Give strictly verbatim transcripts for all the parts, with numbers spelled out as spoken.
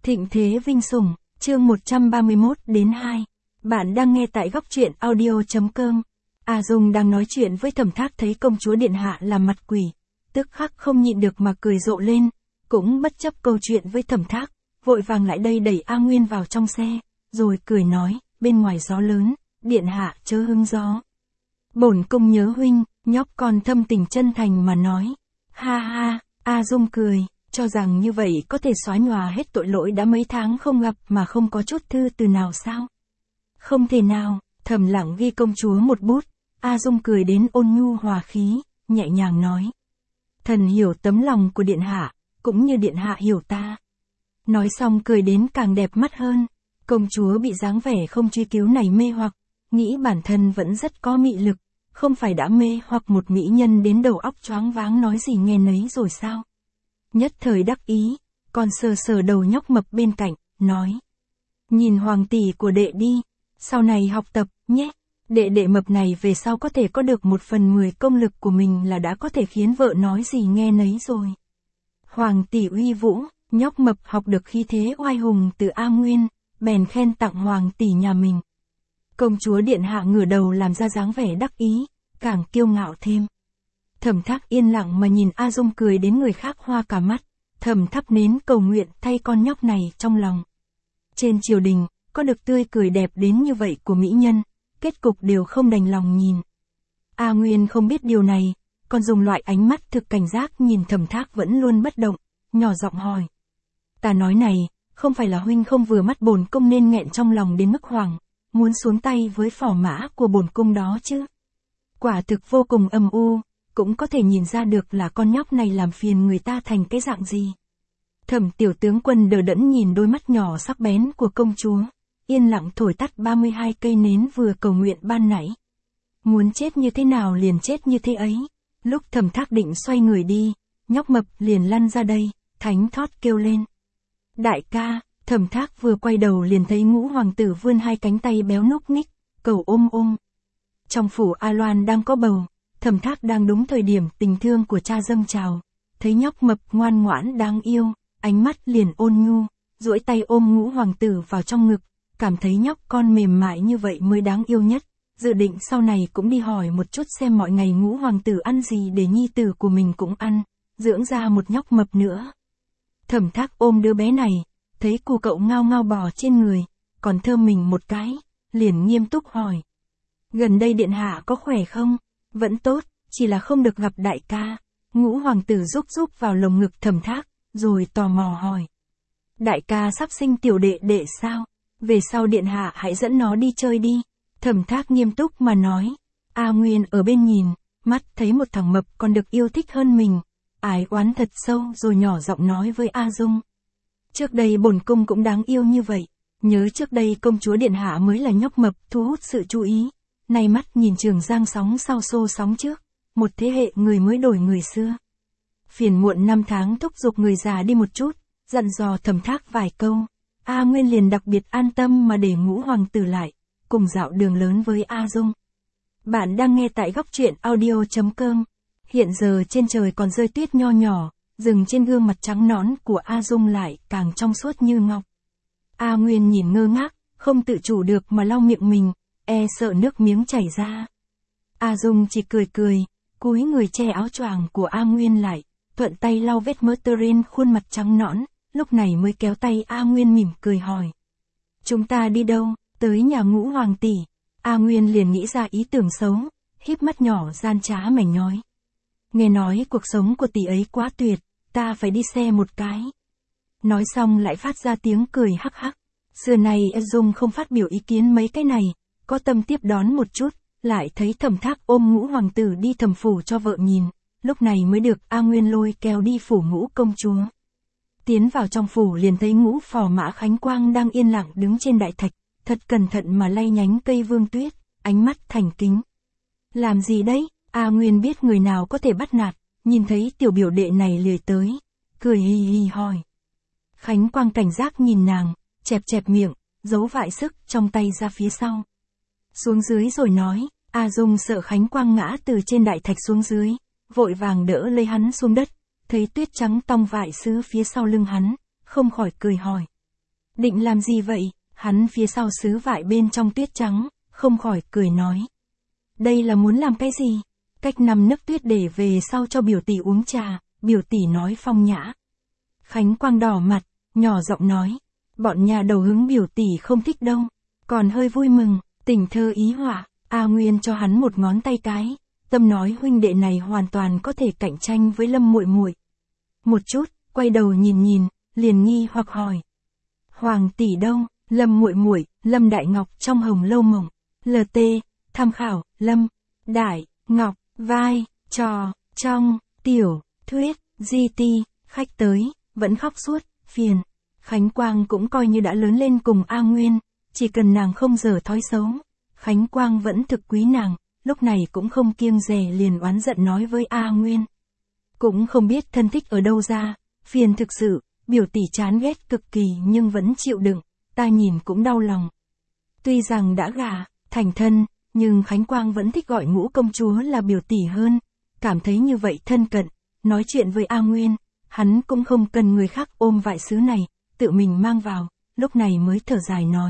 Thịnh thế vinh sủng, chương một trăm ba mươi mốt đến hai. Bạn đang nghe tại góc truyện audio.com. A Dung đang nói chuyện với Thẩm Thác thấy công chúa điện hạ làm mặt quỷ, tức khắc không nhịn được mà cười rộ lên, cũng bất chấp câu chuyện với Thẩm Thác, vội vàng lại đây đẩy A Nguyên vào trong xe, rồi cười nói, bên ngoài gió lớn, điện hạ chớ hứng gió. Bổn cung nhớ huynh, nhóc con thâm tình chân thành mà nói. Ha ha, A Dung cười, cho rằng như vậy có thể xóa nhòa hết tội lỗi đã mấy tháng không gặp mà không có chút thư từ nào sao? Không thể nào, Thẩm Lặng ghi công chúa một bút, A Dung cười đến ôn nhu hòa khí, nhẹ nhàng nói. Thần hiểu tấm lòng của điện hạ, cũng như điện hạ hiểu ta. Nói xong cười đến càng đẹp mắt hơn, công chúa bị dáng vẻ không truy cứu này mê hoặc, nghĩ bản thân vẫn rất có mị lực, không phải đã mê hoặc một mỹ nhân đến đầu óc choáng váng nói gì nghe nấy rồi sao? Nhất thời đắc ý, còn sờ sờ đầu nhóc mập bên cạnh, nói. Nhìn hoàng tỷ của đệ đi, sau này học tập, nhé. Đệ đệ mập này về sau có thể có được một phần mười công lực của mình là đã có thể khiến vợ nói gì nghe nấy rồi. Hoàng tỷ uy vũ, nhóc mập học được khí thế oai hùng từ A Nguyên, bèn khen tặng hoàng tỷ nhà mình. Công chúa điện hạ ngửa đầu làm ra dáng vẻ đắc ý, càng kiêu ngạo thêm. Thẩm Thác yên lặng mà nhìn A Dung cười đến người khác hoa cả mắt, thầm thắp nến cầu nguyện thay con nhóc này trong lòng. Trên triều đình, có được tươi cười đẹp đến như vậy của mỹ nhân, kết cục đều không đành lòng nhìn. A Nguyên không biết điều này, còn dùng loại ánh mắt thực cảnh giác nhìn Thẩm Thác vẫn luôn bất động, nhỏ giọng hỏi. Ta nói này, không phải là huynh không vừa mắt bổn cung nên nghẹn trong lòng đến mức hoảng, muốn xuống tay với phò mã của bổn cung đó chứ. Quả thực vô cùng âm u, cũng có thể nhìn ra được là con nhóc này làm phiền người ta thành cái dạng gì. Thẩm tiểu tướng quân đờ đẫn nhìn đôi mắt nhỏ sắc bén của công chúa, yên lặng thổi tắt ba mươi hai cây nến vừa cầu nguyện ban nãy. Muốn chết như thế nào liền chết như thế ấy. Lúc Thẩm Thác định xoay người đi, nhóc mập liền lăn ra đây, thánh thót kêu lên. Đại ca, Thẩm Thác vừa quay đầu liền thấy Ngũ hoàng tử vươn hai cánh tay béo núc ních, cầu ôm ôm. Trong phủ A Loan đang có bầu, Thẩm Thác đang đúng thời điểm tình thương của cha dâng trào, thấy nhóc mập ngoan ngoãn đáng yêu, ánh mắt liền ôn nhu, duỗi tay ôm Ngũ hoàng tử vào trong ngực, cảm thấy nhóc con mềm mại như vậy mới đáng yêu nhất, dự định sau này cũng đi hỏi một chút xem mọi ngày Ngũ hoàng tử ăn gì để nhi tử của mình cũng ăn, dưỡng ra một nhóc mập nữa. Thẩm Thác ôm đứa bé này, thấy cu cậu ngao ngao bò trên người, còn thơm mình một cái, liền nghiêm túc hỏi. Gần đây điện hạ có khỏe không? Vẫn tốt, chỉ là không được gặp đại ca. Ngũ hoàng tử rúc rúc vào lồng ngực Thẩm Thác, rồi tò mò hỏi. Đại ca sắp sinh tiểu đệ đệ sao? Về sau điện hạ hãy dẫn nó đi chơi đi. Thẩm Thác nghiêm túc mà nói. A Nguyên ở bên nhìn, mắt thấy một thằng mập còn được yêu thích hơn mình. Ái oán thật sâu rồi nhỏ giọng nói với A Dung. Trước đây bổn cung cũng đáng yêu như vậy. Nhớ trước đây công chúa điện hạ mới là nhóc mập thu hút sự chú ý. Nay mắt nhìn Trường Giang sóng sau xô sóng trước. Một thế hệ người mới đổi người xưa. Phiền muộn năm tháng thúc giục người già đi một chút, dặn dò Thẩm Thác vài câu. A Nguyên liền đặc biệt an tâm mà để Ngũ hoàng tử lại, cùng dạo đường lớn với A Dung. Bạn đang nghe tại góc truyện audio.com. Hiện giờ trên trời còn rơi tuyết nho nhỏ, dừng trên gương mặt trắng nõn của A Dung lại càng trong suốt như ngọc. A Nguyên nhìn ngơ ngác, không tự chủ được mà lau miệng mình, e sợ nước miếng chảy ra. A Dung chỉ cười cười, cúi người che áo choàng của A Nguyên lại, thuận tay lau vết mỡ trên khuôn mặt trắng nõn, lúc này mới kéo tay A Nguyên mỉm cười hỏi. Chúng ta đi đâu? Tới nhà Ngũ hoàng tỷ. A Nguyên liền nghĩ ra ý tưởng xấu, híp mắt nhỏ gian trá mảnh nhói. Nghe nói cuộc sống của tỷ ấy quá tuyệt, ta phải đi xe một cái. Nói xong lại phát ra tiếng cười hắc hắc. Xưa này A Dung không phát biểu ý kiến mấy cái này, có tâm tiếp đón một chút, lại thấy Thẩm Thác ôm Ngũ hoàng tử đi thẩm phủ cho vợ nhìn, lúc này mới được A Nguyên lôi kéo đi phủ Ngũ công chúa. Tiến vào trong phủ liền thấy Ngũ phò mã Khánh Quang đang yên lặng đứng trên đại thạch, thật cẩn thận mà lay nhánh cây vương tuyết, ánh mắt thành kính. Làm gì đấy? A Nguyên biết người nào có thể bắt nạt, nhìn thấy tiểu biểu đệ này lười tới, cười hì hì hỏi. Khánh Quang cảnh giác nhìn nàng, chẹp chẹp miệng, giấu vại sức trong tay ra phía sau. Xuống dưới rồi nói, A Dung sợ Khánh Quang ngã từ trên đại thạch xuống dưới, vội vàng đỡ lấy hắn xuống đất, thấy tuyết trắng tong vại sứ phía sau lưng hắn, không khỏi cười hỏi. Định làm gì vậy? Hắn phía sau sứ vải bên trong tuyết trắng, không khỏi cười nói. Đây là muốn làm cái gì? Cách nằm nước tuyết để về sau cho biểu tỷ uống trà, biểu tỷ nói phong nhã. Khánh Quang đỏ mặt, nhỏ giọng nói. Bọn nhà đầu hứng biểu tỷ không thích đâu, còn hơi vui mừng, tình thơ ý họa. A Nguyên cho hắn một ngón tay cái, tâm nói huynh đệ này hoàn toàn có thể cạnh tranh với Lâm muội muội. Một chút, quay đầu nhìn nhìn, liền nghi hoặc hỏi. Hoàng tỷ đâu? Lâm muội muội, Lâm Đại Ngọc trong Hồng Lâu Mộng. lờ tê, tham khảo, Lâm, Đại, Ngọc, vai, trò, trong, tiểu, thuyết, di ti, khách tới, vẫn khóc suốt, phiền. Khánh Quang cũng coi như đã lớn lên cùng A Nguyên, chỉ cần nàng không dở thói xấu. Khánh Quang vẫn thực quý nàng, lúc này cũng không kiêng dè liền oán giận nói với A Nguyên. Cũng không biết thân thích ở đâu ra, phiền thực sự, biểu tỷ chán ghét cực kỳ nhưng vẫn chịu đựng, ta nhìn cũng đau lòng. Tuy rằng đã gả, thành thân, nhưng Khánh Quang vẫn thích gọi Ngũ công chúa là biểu tỷ hơn, cảm thấy như vậy thân cận, nói chuyện với A Nguyên, hắn cũng không cần người khác ôm vại sứ này, tự mình mang vào, lúc này mới thở dài nói.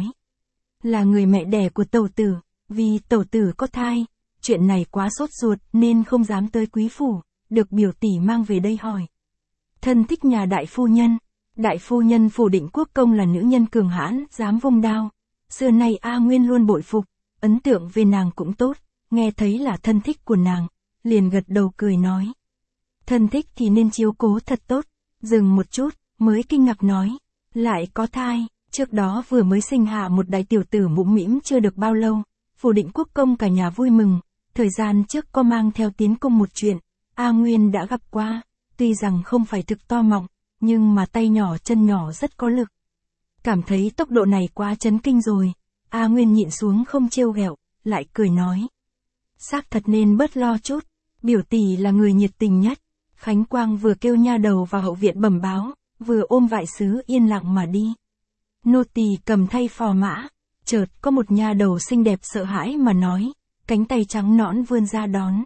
Là người mẹ đẻ của tẩu tử, vì tẩu tử có thai, chuyện này quá sốt ruột nên không dám tới quý phủ, được biểu tỷ mang về đây hỏi. Thân thích nhà đại phu nhân, đại phu nhân phủ Định Quốc công là nữ nhân cường hãn, dám vung đao. Xưa nay A Nguyên luôn bội phục, ấn tượng về nàng cũng tốt, nghe thấy là thân thích của nàng, liền gật đầu cười nói. Thân thích thì nên chiếu cố thật tốt, dừng một chút, mới kinh ngạc nói, lại có thai, trước đó vừa mới sinh hạ một đại tiểu tử mũm mĩm chưa được bao lâu, phủ Định Quốc công cả nhà vui mừng, thời gian trước có mang theo tiến cung một chuyện, A Nguyên đã gặp qua, tuy rằng không phải thực to mọng, nhưng mà tay nhỏ chân nhỏ rất có lực. Cảm thấy tốc độ này quá chấn kinh rồi, A Nguyên nhịn xuống không trêu ghẹo, lại cười nói. Xác thật nên bớt lo chút, biểu tỷ là người nhiệt tình nhất. Khánh Quang vừa kêu nha đầu vào hậu viện bẩm báo, vừa ôm vại sứ yên lặng mà đi. Nô tỳ cầm thay phò mã, chợt có một nha đầu xinh đẹp sợ hãi mà nói, cánh tay trắng nõn vươn ra đón.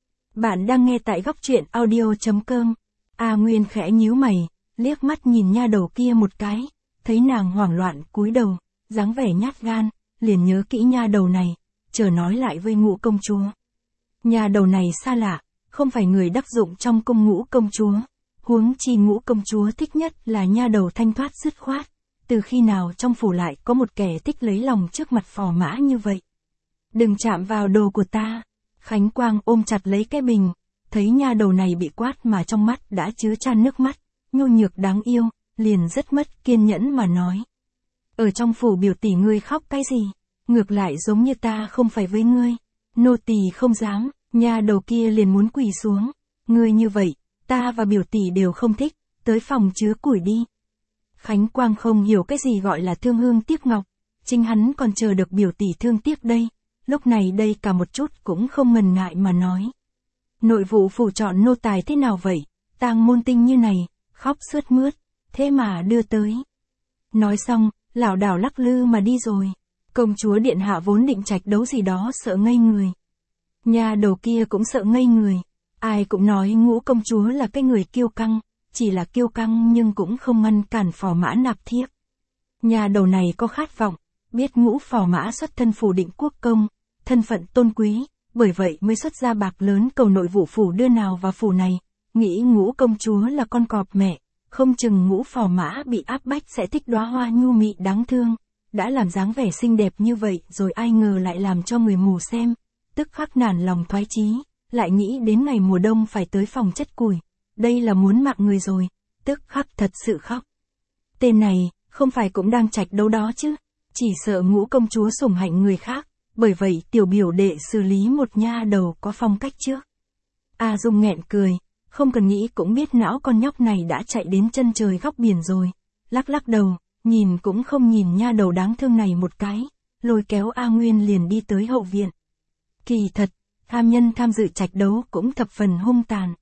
Bạn đang nghe tại góc truyện audio chấm com. A Nguyên khẽ nhíu mày, liếc mắt nhìn nha đầu kia một cái, thấy nàng hoảng loạn cúi đầu, dáng vẻ nhát gan, liền nhớ kỹ nha đầu này, chờ nói lại với Ngũ công chúa. Nha đầu này xa lạ, không phải người đắc dụng trong cung Ngũ công chúa, huống chi Ngũ công chúa thích nhất là nha đầu thanh thoát dứt khoát, từ khi nào trong phủ lại có một kẻ thích lấy lòng trước mặt phò mã như vậy. Đừng chạm vào đồ của ta. Khánh Quang ôm chặt lấy cái bình, thấy nha đầu này bị quát mà trong mắt đã chứa chan nước mắt, nhu nhược đáng yêu, liền rất mất kiên nhẫn mà nói. Ở trong phủ biểu tỷ ngươi khóc cái gì? Ngược lại giống như ta không phải với ngươi. Nô tỳ không dám, nha đầu kia liền muốn quỳ xuống. Ngươi như vậy, ta và biểu tỷ đều không thích, tới phòng chứa củi đi. Khánh Quang không hiểu cái gì gọi là thương hương tiếc ngọc, chính hắn còn chờ được biểu tỷ thương tiếc đây. Lúc này đây cả một chút cũng không ngần ngại mà nói. Nội vụ phủ chọn nô tài thế nào vậy? Tang môn tinh như này, khóc sướt mướt, thế mà đưa tới. Nói xong, lảo đảo lắc lư mà đi rồi. Công chúa điện hạ vốn định trạch đấu gì đó sợ ngây người. Nhà đầu kia cũng sợ ngây người. Ai cũng nói Ngũ công chúa là cái người kiêu căng, chỉ là kiêu căng nhưng cũng không ngăn cản phò mã nạp thiếp. Nhà đầu này có khát vọng, biết Ngũ phò mã xuất thân phủ Định Quốc công, thân phận tôn quý, bởi vậy mới xuất ra bạc lớn cầu nội vụ phủ đưa nào vào phủ này, nghĩ Ngũ công chúa là con cọp mẹ, không chừng Ngũ phò mã bị áp bách sẽ thích đóa hoa nhu mị đáng thương, đã làm dáng vẻ xinh đẹp như vậy rồi ai ngờ lại làm cho người mù xem, tức khắc nản lòng thoái chí, lại nghĩ đến ngày mùa đông phải tới phòng chất củi, đây là muốn mạng người rồi, tức khắc thật sự khóc. Tên này, không phải cũng đang trạch đấu đó chứ, chỉ sợ Ngũ công chúa sủng hạnh người khác. Bởi vậy tiểu biểu đệ xử lý một nha đầu có phong cách trước. A Dung nghẹn cười, không cần nghĩ cũng biết não con nhóc này đã chạy đến chân trời góc biển rồi. Lắc lắc đầu, nhìn cũng không nhìn nha đầu đáng thương này một cái, lôi kéo A Nguyên liền đi tới hậu viện. Kỳ thật, tham nhân tham dự trạch đấu cũng thập phần hung tàn.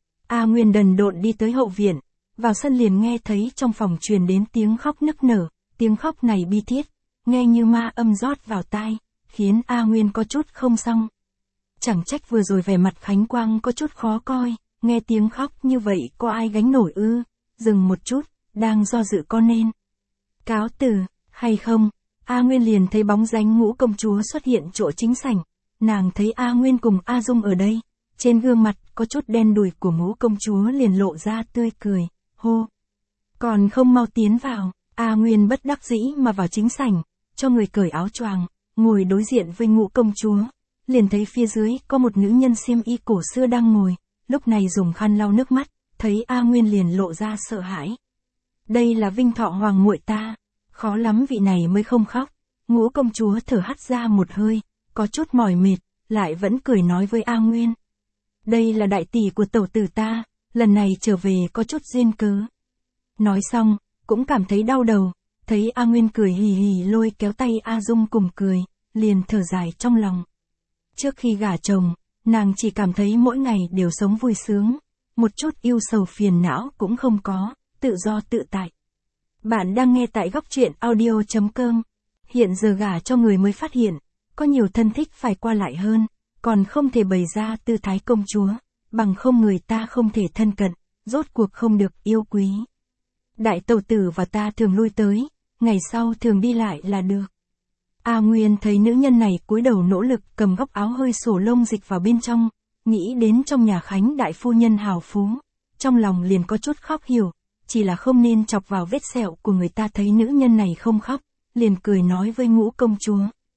A Nguyên đần độn đi tới hậu viện, vào sân liền nghe thấy trong phòng truyền đến tiếng khóc nức nở, tiếng khóc này bi thiết, nghe như ma âm rót vào tai. Khiến A Nguyên có chút không xong. Chẳng trách vừa rồi vẻ mặt Khánh Quang có chút khó coi, nghe tiếng khóc như vậy có ai gánh nổi ư, dừng một chút, đang do dự có nên Cáo từ, hay không? A Nguyên liền thấy bóng dáng Ngũ công chúa xuất hiện chỗ chính sảnh. Nàng thấy A Nguyên cùng A Dung ở đây. Trên gương mặt có chút đen đủi của Ngũ công chúa liền lộ ra tươi cười, hô. Còn không mau tiến vào, A Nguyên bất đắc dĩ mà vào chính sảnh, cho người cởi áo choàng, ngồi đối diện với Ngũ công chúa. Liền thấy phía dưới có một nữ nhân xiêm y cổ xưa đang ngồi, lúc này dùng khăn lau nước mắt, thấy A Nguyên liền lộ ra sợ hãi. Đây là Vinh Thọ hoàng muội ta, khó lắm vị này mới không khóc. Ngũ công chúa thở hắt ra một hơi, có chút mỏi mệt, lại vẫn cười nói với A Nguyên. Đây là đại tỷ của tẩu tử ta, lần này trở về có chút duyên cớ. Nói xong, cũng cảm thấy đau đầu, thấy A Nguyên cười hì hì lôi kéo tay A Dung cùng cười, liền thở dài trong lòng. Trước khi gả chồng, nàng chỉ cảm thấy mỗi ngày đều sống vui sướng, một chút yêu sầu phiền não cũng không có, tự do tự tại. Bạn đang nghe tại góc truyện audio chấm com. Hiện giờ gả cho người mới phát hiện, có nhiều thân thích phải qua lại hơn, còn không thể bày ra tư thái công chúa, bằng không người ta không thể thân cận, rốt cuộc không được yêu quý. Đại tẩu tử và ta thường lui tới, ngày sau thường đi lại là được. A Nguyên thấy nữ nhân này cúi đầu nỗ lực cầm góc áo hơi sổ lông dịch vào bên trong, nghĩ đến trong nhà Khánh đại phu nhân hào phú, trong lòng liền có chút khóc hiểu, chỉ là không nên chọc vào vết sẹo của người ta. Thấy nữ nhân này không khóc, liền cười nói với Ngũ công chúa.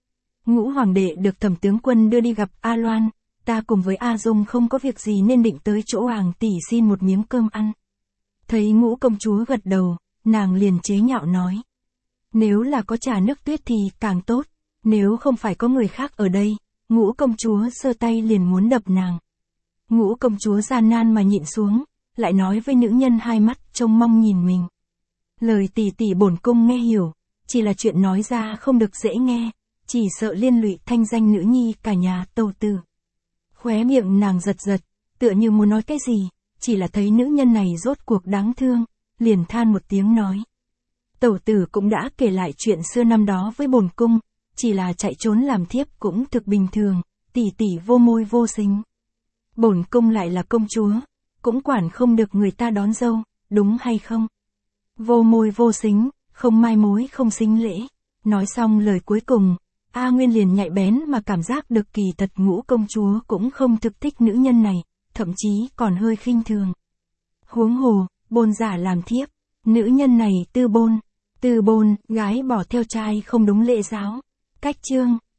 Ngũ hoàng đệ được Thẩm tướng quân đưa đi gặp A Loan, ta cùng với A Dung không có việc gì nên định tới chỗ hoàng tỷ xin một miếng cơm ăn. Thấy Ngũ công chúa gật đầu, nàng liền chế nhạo nói. Nếu là có trà nước tuyết thì càng tốt, nếu không phải có người khác ở đây. Ngũ công chúa giơ tay liền muốn đập nàng. Ngũ công chúa gian nan mà nhịn xuống, lại nói với nữ nhân hai mắt trông mong nhìn mình. Lời tỷ tỷ bổn cung nghe hiểu, chỉ là chuyện nói ra không được dễ nghe, chỉ sợ liên lụy thanh danh nữ nhi cả nhà tẩu tử. Khóe miệng nàng giật giật, tựa như muốn nói cái gì, chỉ là thấy nữ nhân này rốt cuộc đáng thương, liền than một tiếng nói. Tẩu tử cũng đã kể lại chuyện xưa năm đó với bổn cung, chỉ là chạy trốn làm thiếp cũng thực bình thường, tỷ tỷ vô môi vô sính. Bổn cung lại là công chúa, cũng quản không được người ta đón dâu, đúng hay không? Vô môi vô sính, không mai mối không sính lễ. Nói xong lời cuối cùng, A Nguyên liền nhạy bén mà cảm giác được kỳ thật Ngũ công chúa cũng không thực thích nữ nhân này, thậm chí còn hơi khinh thường. Huống hồ, bôn giả làm thiếp, nữ nhân này tư bôn, tư bôn, gái bỏ theo trai không đúng lễ giáo. Cách chương